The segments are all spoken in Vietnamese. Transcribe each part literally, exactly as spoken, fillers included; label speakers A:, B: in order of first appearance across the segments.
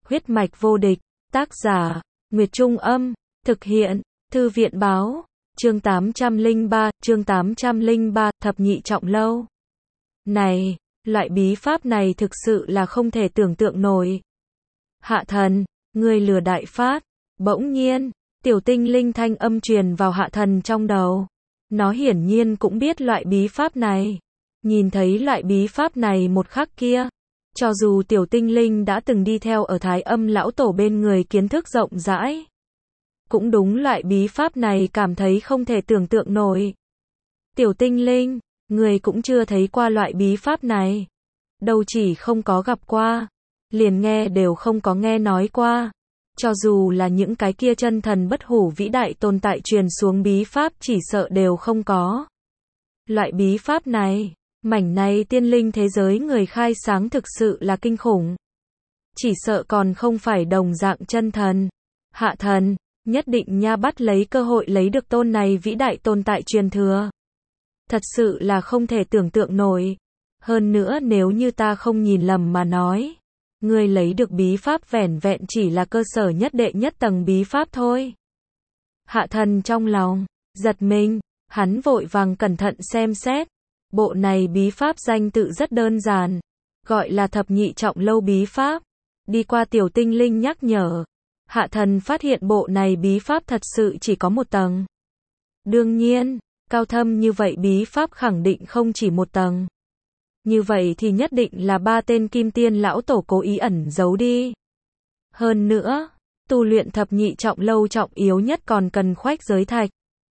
A: Huyết mạch vô địch, tác giả, Nguyệt Trung Âm, thực hiện, Thư viện Báo, chương tám trăm lẻ ba, chương tám trăm lẻ ba, thập nhị trọng lâu. Này, loại bí pháp này thực sự là không thể tưởng tượng nổi. Hạ thần, ngươi lừa đại phát. Bỗng nhiên, tiểu tinh linh thanh âm truyền vào hạ thần trong đầu. Nó hiển nhiên cũng biết loại bí pháp này. Nhìn thấy loại bí pháp này một khắc kia, cho dù tiểu tinh linh đã từng đi theo ở Thái Âm lão tổ bên người kiến thức rộng rãi, cũng đúng loại bí pháp này cảm thấy không thể tưởng tượng nổi. Tiểu tinh linh, người cũng chưa thấy qua loại bí pháp này. Đâu chỉ không có gặp qua, liền nghe đều không có nghe nói qua. Cho dù là những cái kia chân thần bất hủ vĩ đại tồn tại truyền xuống bí pháp chỉ sợ đều không có. Loại bí pháp này, mảnh này tiên linh thế giới người khai sáng thực sự là kinh khủng. Chỉ sợ còn không phải đồng dạng chân thần. Hạ thần, nhất định nha bắt lấy cơ hội lấy được tôn này vĩ đại tồn tại truyền thừa. Thật sự là không thể tưởng tượng nổi. Hơn nữa nếu như ta không nhìn lầm mà nói, ngươi lấy được bí pháp vẻn vẹn chỉ là cơ sở nhất đệ nhất tầng bí pháp thôi. Hạ thần trong lòng giật mình, hắn vội vàng cẩn thận xem xét. Bộ này bí pháp danh tự rất đơn giản, gọi là thập nhị trọng lâu bí pháp. Đi qua tiểu tinh linh nhắc nhở, hạ thần phát hiện bộ này bí pháp thật sự chỉ có một tầng. Đương nhiên, cao thâm như vậy bí pháp khẳng định không chỉ một tầng. Như vậy thì nhất định là ba tên kim tiên lão tổ cố ý ẩn giấu đi. Hơn nữa, tu luyện thập nhị trọng lâu trọng yếu nhất còn cần khoách giới thạch.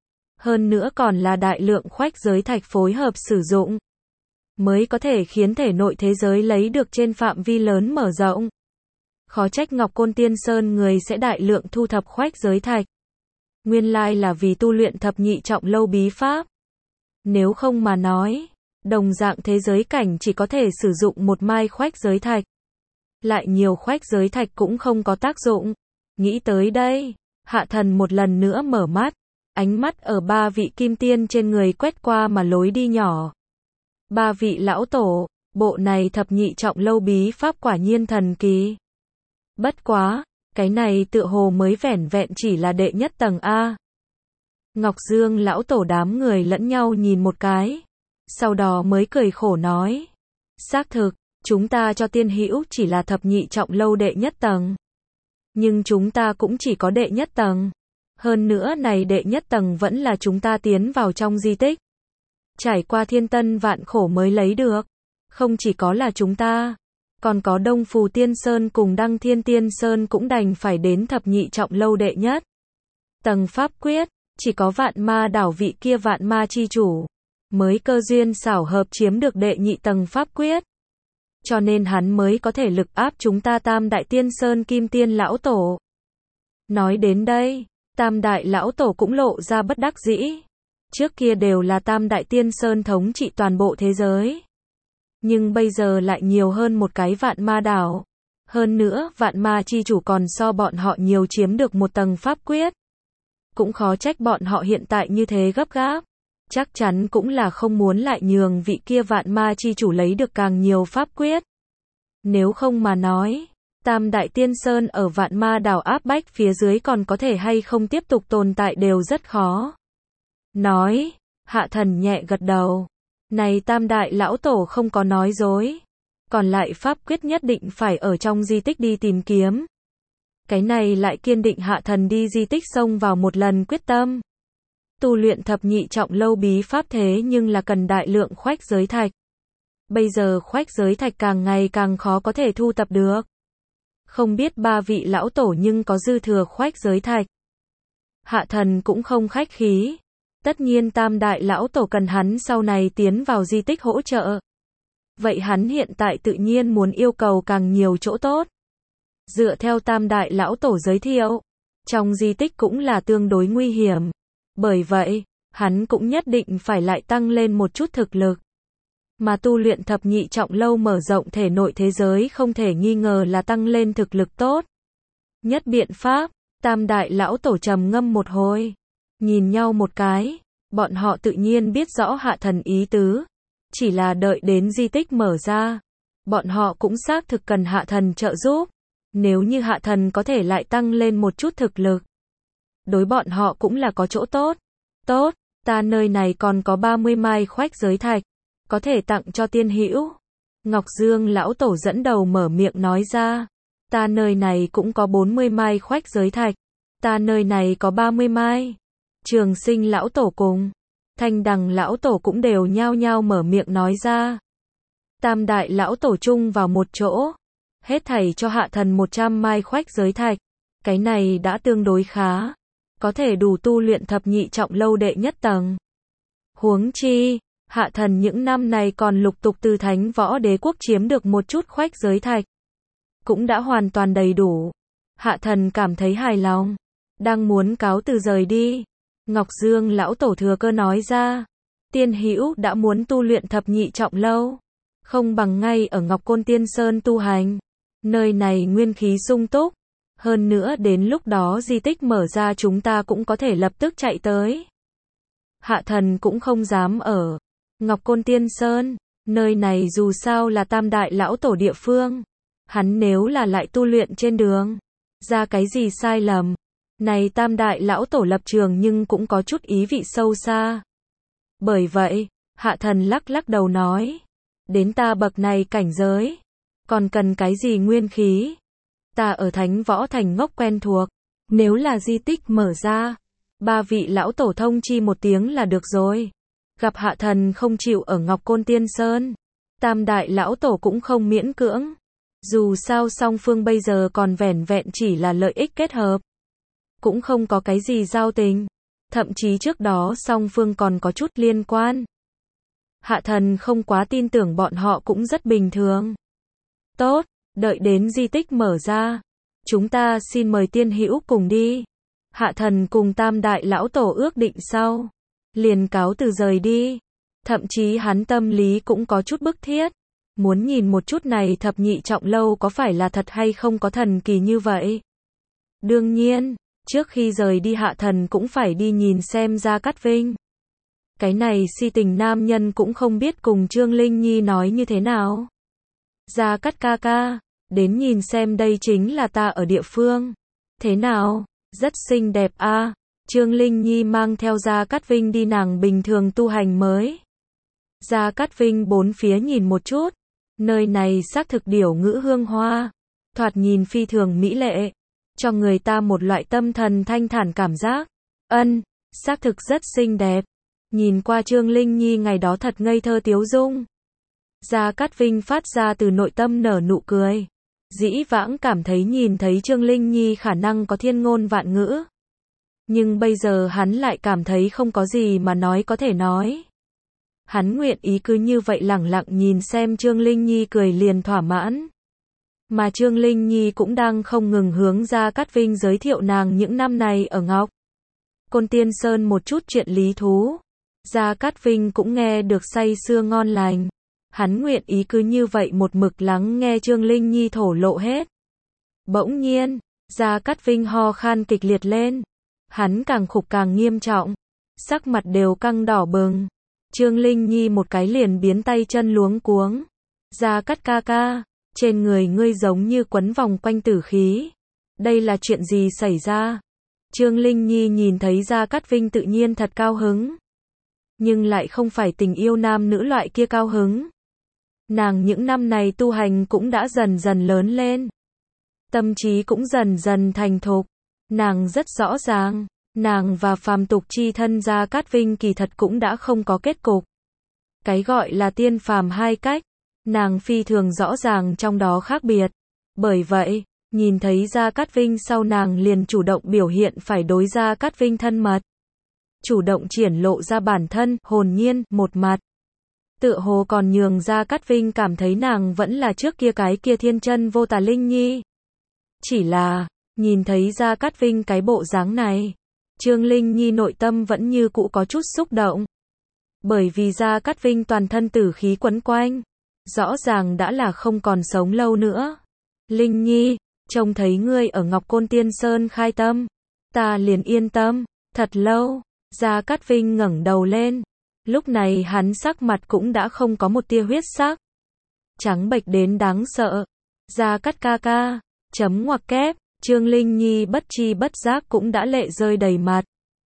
A: Hơn nữa còn là đại lượng khoách giới thạch phối hợp sử dụng, mới có thể khiến thể nội thế giới lấy được trên phạm vi lớn mở rộng. Khó trách Ngọc Côn Tiên Sơn người sẽ đại lượng thu thập khoách giới thạch. Nguyên lai là vì tu luyện thập nhị trọng lâu bí pháp. Nếu không mà nói, đồng dạng thế giới cảnh chỉ có thể sử dụng một mai khoách giới thạch. Lại nhiều khoách giới thạch cũng không có tác dụng. Nghĩ tới đây, hạ thần một lần nữa mở mắt. Ánh mắt ở ba vị kim tiên trên người quét qua mà lối đi nhỏ. Ba vị lão tổ, bộ này thập nhị trọng lâu bí pháp quả nhiên thần kỳ. Bất quá, cái này tựa hồ mới vẻn vẹn chỉ là đệ nhất tầng A. Ngọc Dương lão tổ đám người lẫn nhau nhìn một cái. Sau đó mới cười khổ nói. Xác thực, chúng ta cho tiên hữu chỉ là thập nhị trọng lâu đệ nhất tầng. Nhưng chúng ta cũng chỉ có đệ nhất tầng. Hơn nữa này đệ nhất tầng vẫn là chúng ta tiến vào trong di tích. Trải qua thiên tân vạn khổ mới lấy được. Không chỉ có là chúng ta, còn có Đông Phù Tiên Sơn cùng Đăng Thiên Tiên Sơn cũng đành phải đến thập nhị trọng lâu đệ nhất tầng pháp quyết. Chỉ có vạn ma đảo vị kia vạn ma chi chủ mới cơ duyên xảo hợp chiếm được đệ nhị tầng pháp quyết. Cho nên hắn mới có thể lực áp chúng ta Tam Đại Tiên Sơn Kim Tiên Lão Tổ. Nói đến đây, Tam Đại Lão Tổ cũng lộ ra bất đắc dĩ. Trước kia đều là Tam Đại Tiên Sơn thống trị toàn bộ thế giới. Nhưng bây giờ lại nhiều hơn một cái vạn ma đảo. Hơn nữa, vạn ma chi chủ còn so bọn họ nhiều chiếm được một tầng pháp quyết. Cũng khó trách bọn họ hiện tại như thế gấp gáp. Chắc chắn cũng là không muốn lại nhường vị kia vạn ma chi chủ lấy được càng nhiều pháp quyết. Nếu không mà nói, Tam Đại Tiên Sơn ở vạn ma đảo áp bách phía dưới còn có thể hay không tiếp tục tồn tại đều rất khó. Nói, hạ thần nhẹ gật đầu. Này Tam Đại Lão Tổ không có nói dối. Còn lại pháp quyết nhất định phải ở trong di tích đi tìm kiếm. Cái này lại kiên định hạ thần đi di tích xông vào một lần quyết tâm. Tu luyện thập nhị trọng lâu bí pháp thế nhưng là cần đại lượng khoách giới thạch. Bây giờ khoách giới thạch càng ngày càng khó có thể thu tập được. Không biết ba vị lão tổ nhưng có dư thừa khoách giới thạch. Hạ thần cũng không khách khí. Tất nhiên Tam Đại Lão Tổ cần hắn sau này tiến vào di tích hỗ trợ. Vậy hắn hiện tại tự nhiên muốn yêu cầu càng nhiều chỗ tốt. Dựa theo Tam Đại Lão Tổ giới thiệu, trong di tích cũng là tương đối nguy hiểm. Bởi vậy, hắn cũng nhất định phải lại tăng lên một chút thực lực. Mà tu luyện thập nhị trọng lâu mở rộng thể nội thế giới không thể nghi ngờ là tăng lên thực lực tốt. Nhất biện pháp, Tam Đại Lão Tổ trầm ngâm một hồi. Nhìn nhau một cái, bọn họ tự nhiên biết rõ hạ thần ý tứ. Chỉ là đợi đến di tích mở ra. Bọn họ cũng xác thực cần hạ thần trợ giúp. Nếu như Hạ Thần có thể lại tăng lên một chút thực lực, đối bọn họ cũng là có chỗ tốt. Tốt, ta nơi này còn có ba mươi mai khoách giới thạch, có thể tặng cho Tiên Hữu. Ngọc Dương lão tổ dẫn đầu mở miệng nói ra. Ta nơi này cũng có bốn mươi mai khoách giới thạch, ta nơi này có ba mươi mai. Trường Sinh lão tổ cùng Thanh Đằng lão tổ cũng đều nhao nhao mở miệng nói ra. Tam đại lão tổ chung vào một chỗ, hết thảy cho Hạ Thần một trăm mai khoách giới thạch. Cái này đã tương đối khá, có thể đủ tu luyện thập nhị trọng lâu đệ nhất tầng. Huống chi, Hạ Thần những năm này còn lục tục từ Thánh Võ Đế quốc chiếm được một chút khoách giới thạch, cũng đã hoàn toàn đầy đủ. Hạ Thần cảm thấy hài lòng, đang muốn cáo từ rời đi. Ngọc Dương lão tổ thừa cơ nói ra, Tiên Hữu đã muốn tu luyện thập nhị trọng lâu, không bằng ngay ở Ngọc Côn Tiên Sơn tu hành. Nơi này nguyên khí sung túc, hơn nữa đến lúc đó di tích mở ra chúng ta cũng có thể lập tức chạy tới. Hạ Thần cũng không dám ở Ngọc Côn Tiên Sơn, nơi này dù sao là tam đại lão tổ địa phương. Hắn nếu là lại tu luyện trên đường ra cái gì sai lầm, này tam đại lão tổ lập trường nhưng cũng có chút ý vị sâu xa. Bởi vậy, Hạ Thần lắc lắc đầu nói, đến ta bậc này cảnh giới, còn cần cái gì nguyên khí? Ta ở Thánh Võ Thành ngốc quen thuộc, nếu là di tích mở ra, ba vị lão tổ thông chi một tiếng là được rồi. Gặp Hạ Thần không chịu ở Ngọc Côn Tiên Sơn, tam đại lão tổ cũng không miễn cưỡng. Dù sao song phương bây giờ còn vẻn vẹn chỉ là lợi ích kết hợp, cũng không có cái gì giao tình, thậm chí trước đó song phương còn có chút liên quan. Hạ Thần không quá tin tưởng bọn họ cũng rất bình thường. Tốt, đợi đến di tích mở ra, chúng ta xin mời Tiên Hữu cùng đi. Hạ Thần cùng tam đại lão tổ ước định sau, liền cáo từ rời đi. Thậm chí hắn tâm lý cũng có chút bức thiết, muốn nhìn một chút này thập nhị trọng lâu có phải là thật hay không có thần kỳ như vậy. Đương nhiên, trước khi rời đi Hạ Thần cũng phải đi nhìn xem Gia Cát Vinh. Cái này si tình nam nhân cũng không biết cùng Trương Linh Nhi nói như thế nào. Gia Cát ca ca, đến nhìn xem đây chính là ta ở địa phương. Thế nào, rất xinh đẹp a. À? Trương Linh Nhi mang theo Gia Cát Vinh đi nàng bình thường tu hành mới. Gia Cát Vinh bốn phía nhìn một chút, nơi này xác thực điểu ngữ hương hoa, thoạt nhìn phi thường mỹ lệ, cho người ta một loại tâm thần thanh thản cảm giác. Ân, xác thực rất xinh đẹp. Nhìn qua Trương Linh Nhi ngày đó thật ngây thơ tiếu dung. Gia Cát Vinh phát ra từ nội tâm nở nụ cười. Dĩ vãng cảm thấy nhìn thấy Trương Linh Nhi khả năng có thiên ngôn vạn ngữ. Nhưng bây giờ hắn lại cảm thấy không có gì mà nói có thể nói. Hắn nguyện ý cứ như vậy lẳng lặng nhìn xem Trương Linh Nhi cười liền thỏa mãn. Mà Trương Linh Nhi cũng đang không ngừng hướng Gia Cát Vinh giới thiệu nàng những năm này ở Ngọc Côn Tiên Sơn một chút chuyện lý thú. Gia Cát Vinh cũng nghe được say sưa ngon lành. Hắn nguyện ý cứ như vậy một mực lắng nghe Trương Linh Nhi thổ lộ hết. Bỗng nhiên, Gia Cát Vinh ho khan kịch liệt lên. Hắn càng khục càng nghiêm trọng, sắc mặt đều căng đỏ bừng. Trương Linh Nhi một cái liền biến tay chân luống cuống. Gia Cát ca ca, trên người ngươi giống như quấn vòng quanh tử khí. Đây là chuyện gì xảy ra? Trương Linh Nhi nhìn thấy Gia Cát Vinh tự nhiên thật cao hứng. Nhưng lại không phải tình yêu nam nữ loại kia cao hứng. Nàng những năm này tu hành cũng đã dần dần lớn lên. Tâm trí cũng dần dần thành thục. Nàng rất rõ ràng, nàng và phàm tục chi thân Gia Cát Vinh kỳ thật cũng đã không có kết cục. Cái gọi là tiên phàm hai cách, nàng phi thường rõ ràng trong đó khác biệt. Bởi vậy, nhìn thấy Gia Cát Vinh sau nàng liền chủ động biểu hiện phải đối Gia Cát Vinh thân mật. Chủ động triển lộ ra bản thân, hồn nhiên, một mặt. Tựa hồ còn nhường Gia Cát Vinh cảm thấy nàng vẫn là trước kia cái kia thiên chân vô tà Linh Nhi. Chỉ là, nhìn thấy Gia Cát Vinh cái bộ dáng này, Trương Linh Nhi nội tâm vẫn như cũ có chút xúc động. Bởi vì Gia Cát Vinh toàn thân tử khí quấn quanh, rõ ràng đã là không còn sống lâu nữa. Linh Nhi, trông thấy ngươi ở Ngọc Côn Tiên Sơn khai tâm, ta liền yên tâm. Thật lâu, Gia Cát Vinh ngẩng đầu lên, lúc này hắn sắc mặt cũng đã không có một tia huyết sắc, trắng bệch đến đáng sợ. Gia Cát ca ca, Chấm ngoặc kép, Trương Linh Nhi bất chi bất giác cũng đã lệ rơi đầy mặt.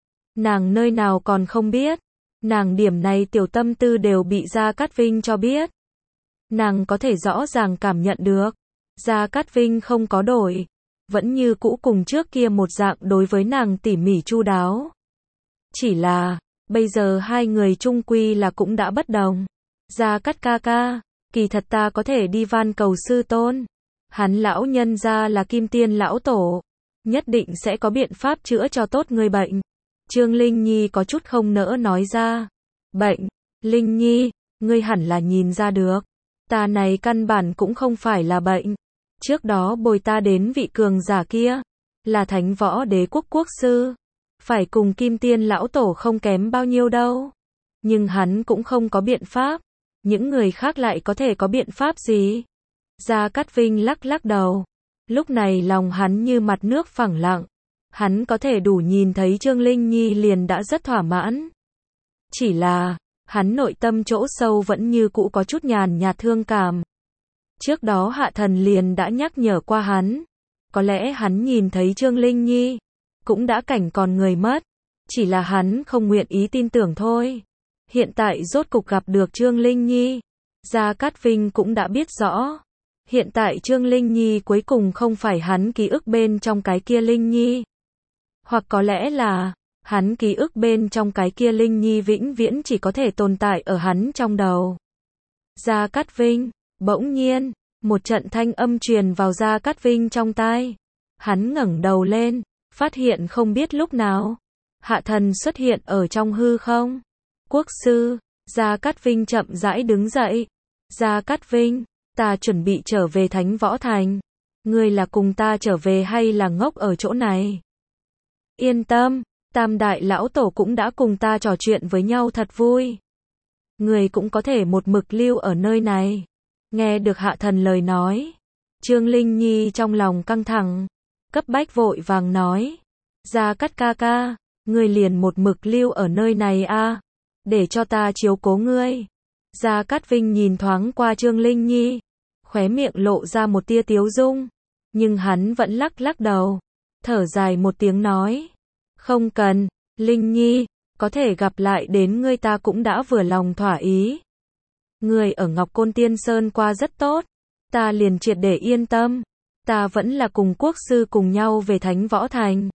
A: Nàng nơi nào còn không biết. Nàng điểm này tiểu tâm tư đều bị Gia Cát Vinh cho biết. Nàng có thể rõ ràng cảm nhận được. Gia Cát Vinh không có đổi. Vẫn như cũ cùng trước kia một dạng đối với nàng tỉ mỉ chu đáo. Chỉ là, bây giờ hai người chung quy là cũng đã bất đồng. Gia Cát ca ca, kỳ thật ta có thể đi van cầu sư tôn. Hắn lão nhân gia là Kim Tiên lão tổ. Nhất định sẽ có biện pháp chữa cho tốt người bệnh. Trương Linh Nhi có chút không nỡ nói ra. Bệnh, Linh Nhi, ngươi hẳn là nhìn ra được. Ta này căn bản cũng không phải là bệnh. Trước đó bồi ta đến vị cường giả kia, là Thánh Võ Đế quốc quốc sư. Phải cùng Kim Tiên lão tổ không kém bao nhiêu đâu. Nhưng hắn cũng không có biện pháp. Những người khác lại có thể có biện pháp gì? Gia Cát Vinh lắc lắc đầu. Lúc này lòng hắn như mặt nước phẳng lặng. Hắn có thể đủ nhìn thấy Trương Linh Nhi liền đã rất thỏa mãn. Chỉ là, hắn nội tâm chỗ sâu vẫn như cũ có chút nhàn nhạt thương cảm. Trước đó Hạ Thần liền đã nhắc nhở qua hắn. Có lẽ hắn nhìn thấy Trương Linh Nhi, cũng đã cảnh còn người mất. Chỉ là hắn không nguyện ý tin tưởng thôi. Hiện tại rốt cục gặp được Trương Linh Nhi. Gia Cát Vinh cũng đã biết rõ. Hiện tại Trương Linh Nhi cuối cùng không phải hắn ký ức bên trong cái kia Linh Nhi. Hoặc có lẽ là, hắn ký ức bên trong cái kia Linh Nhi vĩnh viễn chỉ có thể tồn tại ở hắn trong đầu. Gia Cát Vinh, bỗng nhiên, một trận thanh âm truyền vào Gia Cát Vinh trong tai. Hắn ngẩng đầu lên, phát hiện không biết lúc nào. Hạ Thần xuất hiện ở trong hư không. Quốc sư, Gia Cát Vinh chậm rãi đứng dậy. Gia Cát Vinh, ta chuẩn bị trở về Thánh Võ Thành. Ngươi là cùng ta trở về hay là ngốc ở chỗ này? Yên tâm, Tam Đại Lão Tổ cũng đã cùng ta trò chuyện với nhau thật vui. Người cũng có thể một mực lưu ở nơi này. Nghe được Hạ Thần lời nói. Trương Linh Nhi trong lòng căng thẳng. Cấp bách vội vàng nói. Gia Cát ca ca, ngươi liền một mực lưu ở nơi này a, để cho ta chiếu cố ngươi. Gia Cát Vinh nhìn thoáng qua Trương Linh Nhi. Khóe miệng lộ ra một tia tiếu dung. Nhưng hắn vẫn lắc lắc đầu. Thở dài một tiếng nói. Không cần, Linh Nhi, có thể gặp lại đến ngươi ta cũng đã vừa lòng thỏa ý. Ngươi ở Ngọc Côn Tiên Sơn qua rất tốt. Ta liền triệt để yên tâm. Ta vẫn là cùng quốc sư cùng nhau về Thánh Võ Thành.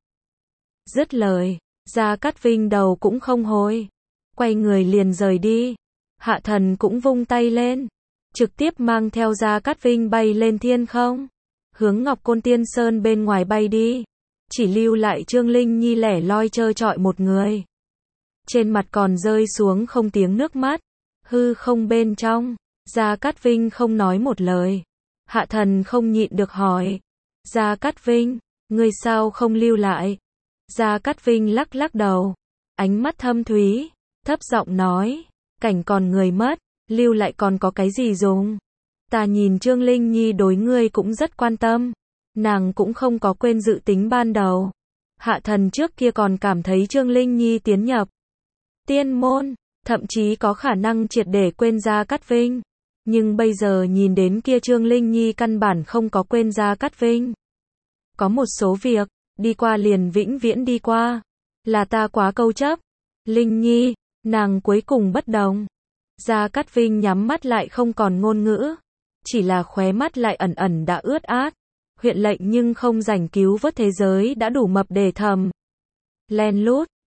A: Dứt lời, Gia Cát Vinh đầu cũng không hồi. Quay người liền rời đi. Hạ Thần cũng vung tay lên. Trực tiếp mang theo Gia Cát Vinh bay lên thiên không. Hướng Ngọc Côn Tiên Sơn bên ngoài bay đi. Chỉ lưu lại Trương Linh Nhi lẻ loi trơ trọi một người. Trên mặt còn rơi xuống không tiếng nước mắt. Hư không bên trong. Gia Cát Vinh không nói một lời. Hạ Thần không nhịn được hỏi. Gia Cát Vinh, ngươi sao không lưu lại? Gia Cát Vinh lắc lắc đầu. Ánh mắt thâm thúy. Thấp giọng nói. Cảnh còn người mất. Lưu lại còn có cái gì dùng? Ta nhìn Trương Linh Nhi đối ngươi cũng rất quan tâm. Nàng cũng không có quên dự tính ban đầu. Hạ Thần trước kia còn cảm thấy Trương Linh Nhi tiến nhập tiên môn, thậm chí có khả năng triệt để quên Gia Cát Vinh. Nhưng bây giờ nhìn đến kia Trương Linh Nhi căn bản không có quên Gia Cát Vinh. Có một số việc, đi qua liền vĩnh viễn đi qua. Là ta quá câu chấp. Linh Nhi, nàng cuối cùng bất đồng. Gia Cát Vinh nhắm mắt lại không còn ngôn ngữ. Chỉ là khóe mắt lại ẩn ẩn đã ướt át. Huyện lệnh nhưng không rảnh cứu vớt thế giới đã đủ mập để thầm. Len lút,